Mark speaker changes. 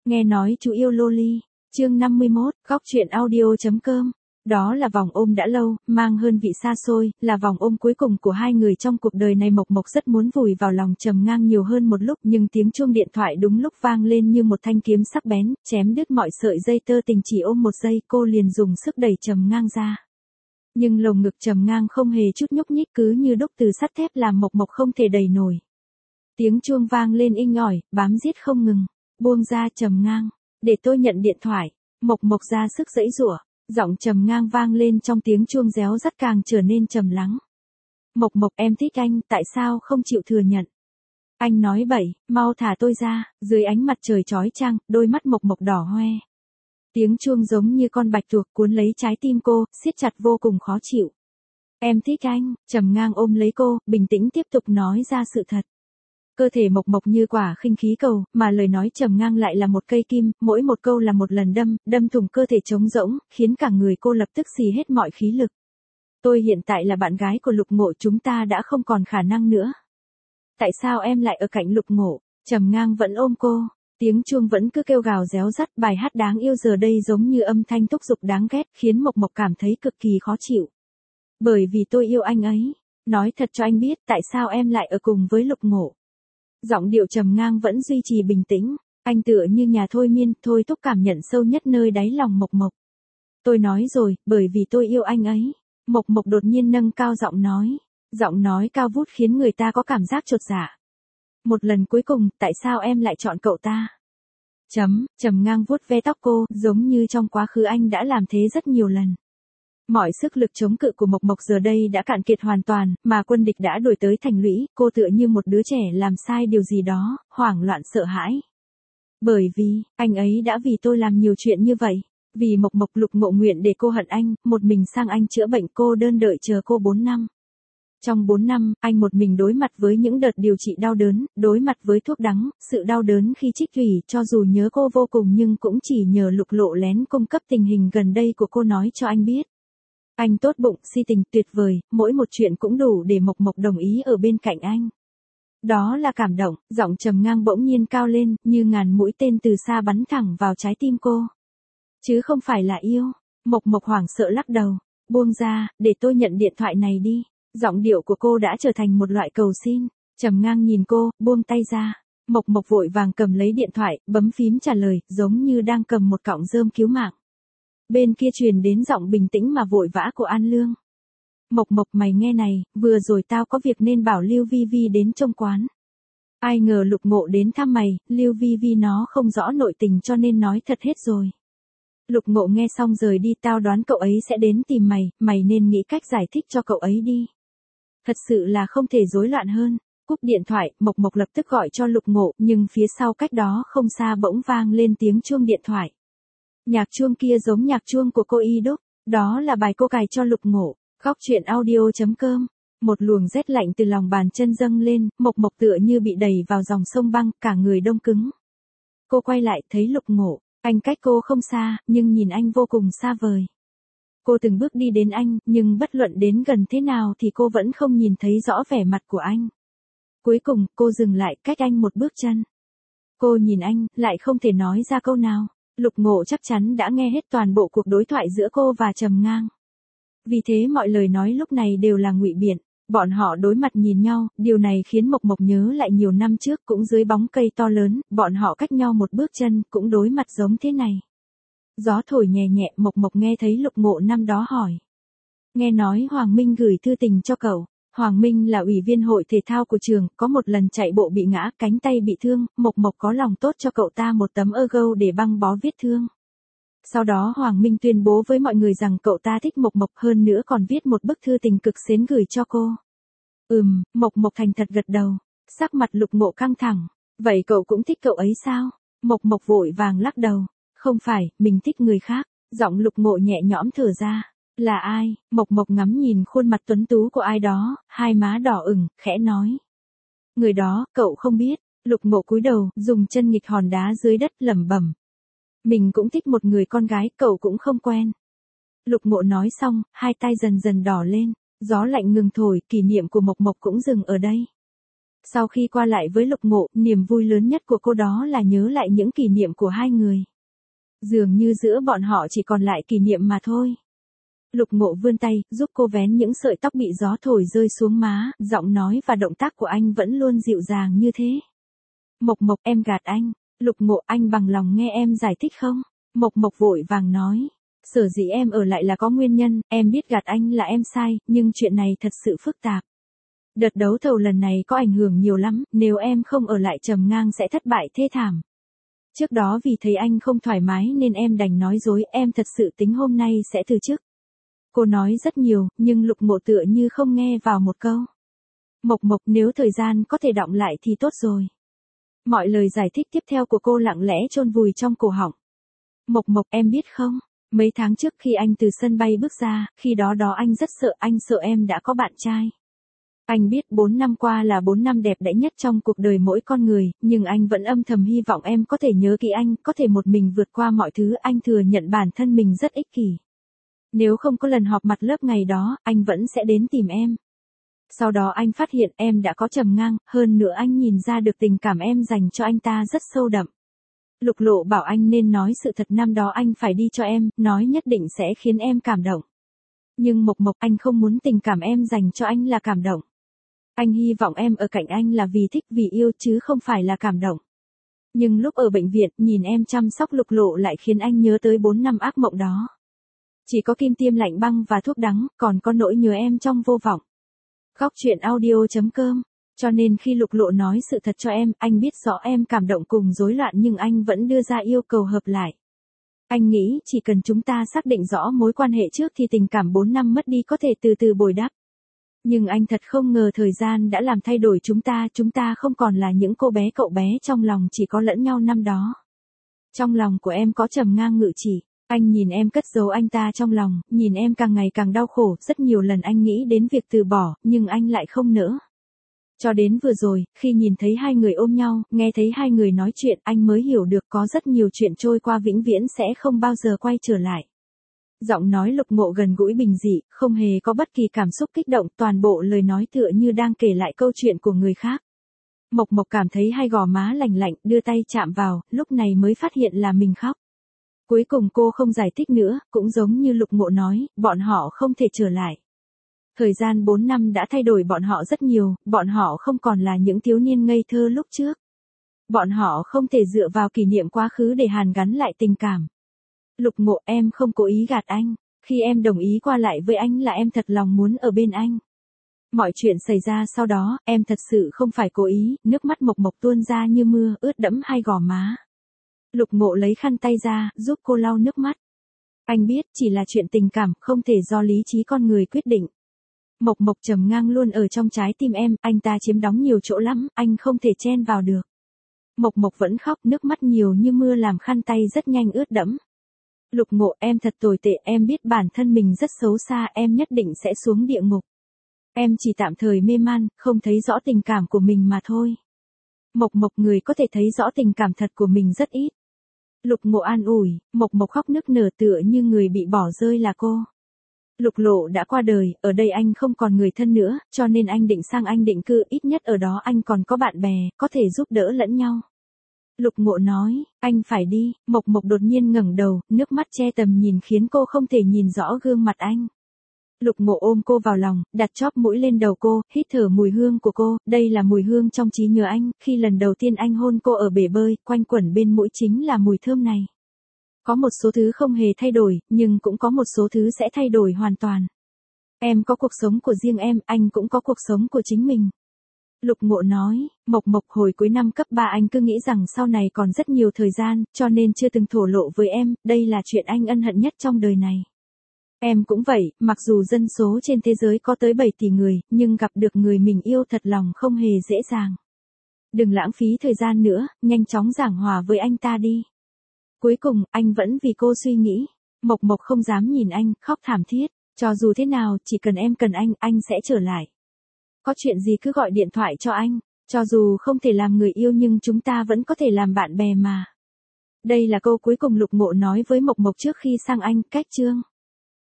Speaker 1: Nghe nói chú yêu loli. Chương 51, góc truyện audio.com. Đó là vòng ôm đã lâu, mang hơn vị xa xôi, là vòng ôm cuối cùng của hai người trong cuộc đời này. Mộc Mộc rất muốn vùi vào lòng Trầm Ngang nhiều hơn một lúc, nhưng tiếng chuông điện thoại đúng lúc vang lên như một thanh kiếm sắc bén, chém đứt mọi sợi dây tơ tình. Chỉ ôm một giây, cô liền dùng sức đẩy Trầm Ngang ra. Nhưng lồng ngực Trầm Ngang không hề chút nhúc nhích, cứ như đúc từ sắt thép làm Mộc Mộc không thể đẩy nổi. Tiếng chuông vang lên inh ỏi, bám giết không ngừng. Buông ra Trầm Ngang, để tôi nhận điện thoại. Mộc Mộc ra sức giãy giụa, giọng Trầm Ngang vang lên trong tiếng chuông réo rắt càng trở nên trầm lắng. Mộc Mộc, em thích anh, tại sao không chịu thừa nhận? Anh nói bậy, mau thả tôi ra. Dưới ánh mặt trời chói chang, đôi mắt Mộc Mộc đỏ hoe. Tiếng chuông giống như con bạch tuộc cuốn lấy trái tim cô, siết chặt vô cùng khó chịu. Em thích anh. Trầm Ngang ôm lấy cô, bình tĩnh tiếp tục nói ra sự thật. Cơ thể Mộc Mộc như quả khinh khí cầu, mà lời nói Trầm Ngang lại là một cây kim, mỗi một câu là một lần đâm thủng cơ thể trống rỗng, khiến cả người cô lập tức xì hết mọi khí lực. Tôi hiện tại là bạn gái của Lục Ngộ, chúng ta đã không còn khả năng nữa. Tại sao em lại ở cạnh Lục Ngộ? Trầm Ngang vẫn ôm cô, tiếng chuông vẫn cứ kêu gào réo rắt, bài hát đáng yêu giờ đây giống như âm thanh thúc giục đáng ghét, khiến Mộc Mộc cảm thấy cực kỳ khó chịu. Bởi vì tôi yêu anh ấy. Nói thật cho anh biết, tại sao em lại ở cùng với Lục Ngộ? Giọng điệu Trầm Ngang vẫn duy trì bình tĩnh, anh tựa như nhà thôi miên, thôi thúc cảm nhận sâu nhất nơi đáy lòng Mộc Mộc. Tôi nói rồi, bởi vì tôi yêu anh ấy. Mộc Mộc đột nhiên nâng cao giọng nói. Giọng nói cao vút khiến người ta có cảm giác chột dạ. Một lần cuối cùng, tại sao em lại chọn cậu ta? Trầm Ngang vuốt ve tóc cô, giống như trong quá khứ anh đã làm thế rất nhiều lần. Mọi sức lực chống cự của Mộc Mộc giờ đây đã cạn kiệt hoàn toàn, mà quân địch đã đuổi tới thành lũy, cô tựa như một đứa trẻ làm sai điều gì đó, hoảng loạn sợ hãi. Bởi vì, anh ấy đã vì tôi làm nhiều chuyện như vậy. Vì Mộc Mộc, Lục Ngộ nguyện để cô hận anh, một mình sang Anh chữa bệnh, cô đơn đợi chờ cô 4 năm. Trong 4 năm, anh một mình đối mặt với những đợt điều trị đau đớn, đối mặt với thuốc đắng, sự đau đớn khi trích thủy, cho dù nhớ cô vô cùng nhưng cũng chỉ nhờ Lục Lộ lén cung cấp tình hình gần đây của cô nói cho anh biết. Anh tốt bụng, si tình, tuyệt vời, mỗi một chuyện cũng đủ để Mộc Mộc đồng ý ở bên cạnh anh. Đó là cảm động. Giọng Trầm Ngang bỗng nhiên cao lên, như ngàn mũi tên từ xa bắn thẳng vào trái tim cô. Chứ không phải là yêu. Mộc Mộc hoảng sợ lắc đầu. Buông ra, để tôi nhận điện thoại này đi. Giọng điệu của cô đã trở thành một loại cầu xin. Trầm Ngang nhìn cô, buông tay ra. Mộc Mộc vội vàng cầm lấy điện thoại, bấm phím trả lời, giống như đang cầm một cọng rơm cứu mạng. Bên kia truyền đến giọng bình tĩnh mà vội vã của An Lương. Mộc Mộc, mày nghe này, vừa rồi tao có việc nên bảo Lưu Vi Vi đến trông quán. Ai ngờ Lục Ngộ đến thăm mày, Lưu Vi Vi nó không rõ nội tình cho nên nói thật hết rồi. Lục Ngộ nghe xong rời đi, tao đoán cậu ấy sẽ đến tìm mày, mày nên nghĩ cách giải thích cho cậu ấy đi. Thật sự là không thể rối loạn hơn. Cúp điện thoại, Mộc Mộc lập tức gọi cho Lục Ngộ, nhưng phía sau cách đó không xa bỗng vang lên tiếng chuông điện thoại. Nhạc chuông kia giống nhạc chuông của cô Y Đúc, đó là bài cô cài cho Lục Ngộ. Góc truyện audio.com. Một luồng rét lạnh từ lòng bàn chân dâng lên, Mộc Mộc tựa như bị đẩy vào dòng sông băng, cả người đông cứng. Cô quay lại, thấy Lục Ngộ, anh cách cô không xa, nhưng nhìn anh vô cùng xa vời. Cô từng bước đi đến anh, nhưng bất luận đến gần thế nào thì cô vẫn không nhìn thấy rõ vẻ mặt của anh. Cuối cùng, cô dừng lại, cách anh một bước chân. Cô nhìn anh, lại không thể nói ra câu nào. Lục Ngộ chắc chắn đã nghe hết toàn bộ cuộc đối thoại giữa cô và Trầm Ngang. Vì thế mọi lời nói lúc này đều là ngụy biện. Bọn họ đối mặt nhìn nhau, điều này khiến Mộc Mộc nhớ lại nhiều năm trước cũng dưới bóng cây to lớn, bọn họ cách nhau một bước chân, cũng đối mặt giống thế này. Gió thổi nhẹ nhẹ, Mộc Mộc nghe thấy Lục Ngộ năm đó hỏi. Nghe nói Hoàng Minh gửi thư tình cho cậu. Hoàng Minh là ủy viên hội thể thao của trường, có một lần chạy bộ bị ngã, cánh tay bị thương, Mộc Mộc có lòng tốt cho cậu ta một tấm ergo để băng bó vết thương. Sau đó Hoàng Minh tuyên bố với mọi người rằng cậu ta thích Mộc Mộc, hơn nữa còn viết một bức thư tình cực xến gửi cho cô. Mộc Mộc thành thật gật đầu. Sắc mặt Lục Ngộ căng thẳng. Vậy cậu cũng thích cậu ấy sao? Mộc Mộc vội vàng lắc đầu. Không phải, mình thích người khác. Giọng Lục Ngộ nhẹ nhõm thở ra. Là ai? Mộc Mộc ngắm nhìn khuôn mặt tuấn tú của ai đó, hai má đỏ ửng, khẽ nói. Người đó, cậu không biết. Lục Ngộ cúi đầu, dùng chân nghịch hòn đá dưới đất lẩm bẩm. Mình cũng thích một người con gái, cậu cũng không quen. Lục Ngộ nói xong, hai tay dần dần đỏ lên, gió lạnh ngừng thổi, kỷ niệm của Mộc Mộc cũng dừng ở đây. Sau khi qua lại với Lục Ngộ, niềm vui lớn nhất của cô đó là nhớ lại những kỷ niệm của hai người. Dường như giữa bọn họ chỉ còn lại kỷ niệm mà thôi. Lục Ngộ vươn tay, giúp cô vén những sợi tóc bị gió thổi rơi xuống má, giọng nói và động tác của anh vẫn luôn dịu dàng như thế. Mộc Mộc, em gạt anh. Lục Ngộ, anh bằng lòng nghe em giải thích không? Mộc Mộc vội vàng nói. Sở dĩ em ở lại là có nguyên nhân, em biết gạt anh là em sai, nhưng chuyện này thật sự phức tạp. Đợt đấu thầu lần này có ảnh hưởng nhiều lắm, nếu em không ở lại Trầm Ngang sẽ thất bại thê thảm. Trước đó vì thấy anh không thoải mái nên em đành nói dối, em thật sự tính hôm nay sẽ từ chức. Cô nói rất nhiều, nhưng Lục Ngộ tựa như không nghe vào một câu. Mộc Mộc, nếu thời gian có thể đọng lại thì tốt rồi. Mọi lời giải thích tiếp theo của cô lặng lẽ chôn vùi trong cổ họng. Mộc Mộc, em biết không, mấy tháng trước khi anh từ sân bay bước ra, khi đó anh rất sợ, anh sợ em đã có bạn trai. Anh biết 4 năm qua là 4 năm đẹp đẽ nhất trong cuộc đời mỗi con người, nhưng anh vẫn âm thầm hy vọng em có thể nhớ kỹ anh, có thể một mình vượt qua mọi thứ. Anh thừa nhận bản thân mình rất ích kỷ. Nếu không có lần họp mặt lớp ngày đó, anh vẫn sẽ đến tìm em. Sau đó anh phát hiện em đã có Trầm Ngang, hơn nữa anh nhìn ra được tình cảm em dành cho anh ta rất sâu đậm. Lục Lộ bảo anh nên nói sự thật, năm đó anh phải đi cho em, nói nhất định sẽ khiến em cảm động. Nhưng Mộc Mộc, anh không muốn tình cảm em dành cho anh là cảm động. Anh hy vọng em ở cạnh anh là vì thích, vì yêu chứ không phải là cảm động. Nhưng lúc ở bệnh viện, nhìn em chăm sóc Lục Lộ lại khiến anh nhớ tới 4 năm ác mộng đó. Chỉ có kim tiêm lạnh băng và thuốc đắng, còn có nỗi nhớ em trong vô vọng. Góc truyện audio.com. Cho nên khi Lục Lộ nói sự thật cho em, anh biết rõ em cảm động cùng rối loạn nhưng anh vẫn đưa ra yêu cầu hợp lại. Anh nghĩ chỉ cần chúng ta xác định rõ mối quan hệ trước thì tình cảm 4 năm mất đi có thể từ từ bồi đắp. Nhưng anh thật không ngờ thời gian đã làm thay đổi chúng ta không còn là những cô bé cậu bé trong lòng chỉ có lẫn nhau năm đó. Trong lòng của em có Trầm Ngang ngự trị. Anh nhìn em cất giấu anh ta trong lòng, nhìn em càng ngày càng đau khổ, rất nhiều lần anh nghĩ đến việc từ bỏ, nhưng anh lại không nỡ. Cho đến vừa rồi, khi nhìn thấy hai người ôm nhau, nghe thấy hai người nói chuyện, anh mới hiểu được có rất nhiều chuyện trôi qua vĩnh viễn sẽ không bao giờ quay trở lại. Giọng nói Lục Ngộ gần gũi bình dị, không hề có bất kỳ cảm xúc kích động, toàn bộ lời nói tựa như đang kể lại câu chuyện của người khác. Mộc Mộc cảm thấy hai gò má lạnh lạnh, đưa tay chạm vào, lúc này mới phát hiện là mình khóc. Cuối cùng cô không giải thích nữa, cũng giống như Lục Ngộ nói, bọn họ không thể trở lại. Thời gian 4 năm đã thay đổi bọn họ rất nhiều, bọn họ không còn là những thiếu niên ngây thơ lúc trước. Bọn họ không thể dựa vào kỷ niệm quá khứ để hàn gắn lại tình cảm. Lục Ngộ, em không cố ý gạt anh. Khi em đồng ý qua lại với anh là em thật lòng muốn ở bên anh. Mọi chuyện xảy ra sau đó, em thật sự không phải cố ý, nước mắt Mộc Mộc tuôn ra như mưa, ướt đẫm hai gò má. Lục Ngộ lấy khăn tay ra, giúp cô lau nước mắt. Anh biết, chỉ là chuyện tình cảm, không thể do lý trí con người quyết định. Mộc Mộc, Trầm Ngang luôn ở trong trái tim em, anh ta chiếm đóng nhiều chỗ lắm, anh không thể chen vào được. Mộc Mộc vẫn khóc, nước mắt nhiều như mưa làm khăn tay rất nhanh ướt đẫm. Lục Ngộ, em thật tồi tệ, em biết bản thân mình rất xấu xa, em nhất định sẽ xuống địa ngục. Em chỉ tạm thời mê man, không thấy rõ tình cảm của mình mà thôi. Mộc Mộc, người có thể thấy rõ tình cảm thật của mình rất ít. Lục Ngộ an ủi, Mộc Mộc khóc nức nở tựa như người bị bỏ rơi là cô. Lục Lộ đã qua đời, ở đây anh không còn người thân nữa, cho nên anh định sang Anh định cư, ít nhất ở đó anh còn có bạn bè, có thể giúp đỡ lẫn nhau. Lục Ngộ nói, anh phải đi. Mộc Mộc đột nhiên ngẩng đầu, nước mắt che tầm nhìn khiến cô không thể nhìn rõ gương mặt anh. Lục Ngộ ôm cô vào lòng, đặt chóp mũi lên đầu cô, hít thở mùi hương của cô, đây là mùi hương trong trí nhớ anh, khi lần đầu tiên anh hôn cô ở bể bơi, quanh quẩn bên mũi chính là mùi thơm này. Có một số thứ không hề thay đổi, nhưng cũng có một số thứ sẽ thay đổi hoàn toàn. Em có cuộc sống của riêng em, anh cũng có cuộc sống của chính mình. Lục Ngộ nói, Mộc Mộc, hồi cuối năm cấp 3 anh cứ nghĩ rằng sau này còn rất nhiều thời gian, cho nên chưa từng thổ lộ với em, đây là chuyện anh ân hận nhất trong đời này. Em cũng vậy, mặc dù dân số trên thế giới có tới 7 tỷ người, nhưng gặp được người mình yêu thật lòng không hề dễ dàng. Đừng lãng phí thời gian nữa, nhanh chóng giảng hòa với anh ta đi. Cuối cùng, anh vẫn vì cô suy nghĩ. Mộc Mộc không dám nhìn anh, khóc thảm thiết. Cho dù thế nào, chỉ cần em cần anh sẽ trở lại. Có chuyện gì cứ gọi điện thoại cho anh. Cho dù không thể làm người yêu nhưng chúng ta vẫn có thể làm bạn bè mà. Đây là câu cuối cùng Lục Ngộ nói với Mộc Mộc trước khi sang Anh, cách chương.